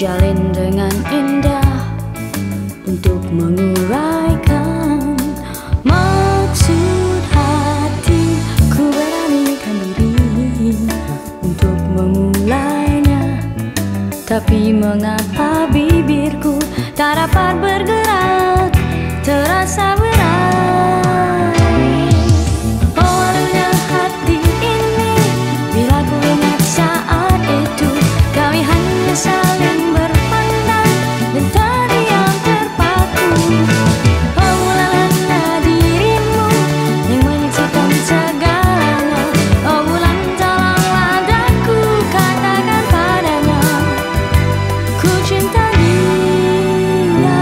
jalin dengan indah untuk menguraikan maksud hati. Ku beranikan diri untuk memulainya, tapi mengapa bibirku tak dapat bergerak, terasa berat. Oh, malunya hati ini bila ku ingat saat itu kami hanya saling berpandang dan terdiam terpaku. Oh, mulailah dirimu yang menyaksikan segalanya. Oh, bulan tolonglah daku katakan padanya ku cinta dia.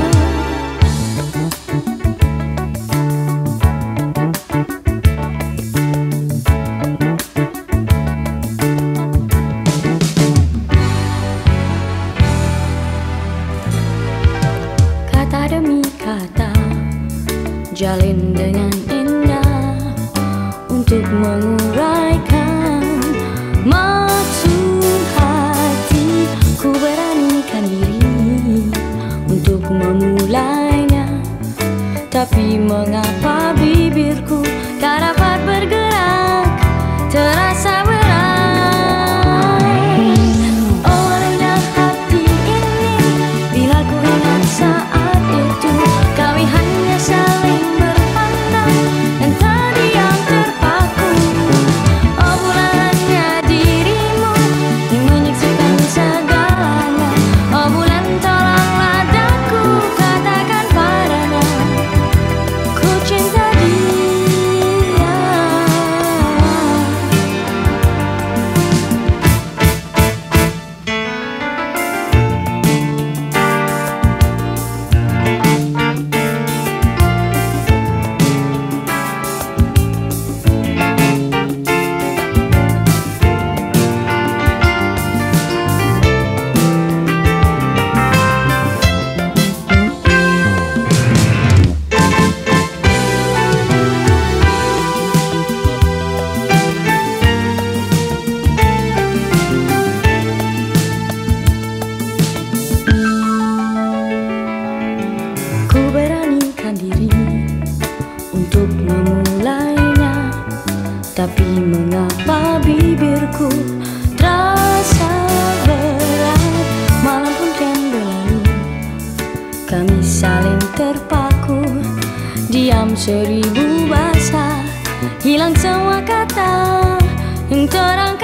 Kata demi kata jalin dengan indah untuk menguraikan maksud hati. Ku beranikan diri untuk memulainya, tapi mengapa bibirku tak dapat bergerak, terasa berat. Oh, malunya hati ini bila ku ingat saat itu kami hanya saling berpandang dan terdiam terpaku. Oh, bulannya dirimu yang menyaksikan segalanya. Oh, bulan tolonglah daku katakan padanya ku cinta dia. Ku beranikan diri untuk memulainya, tapi mengapa bibirku terasa berat. Malam pun kian berlalu, kami saling terpaku, diam seribu bahasa, hilang semua kata yang terangkat.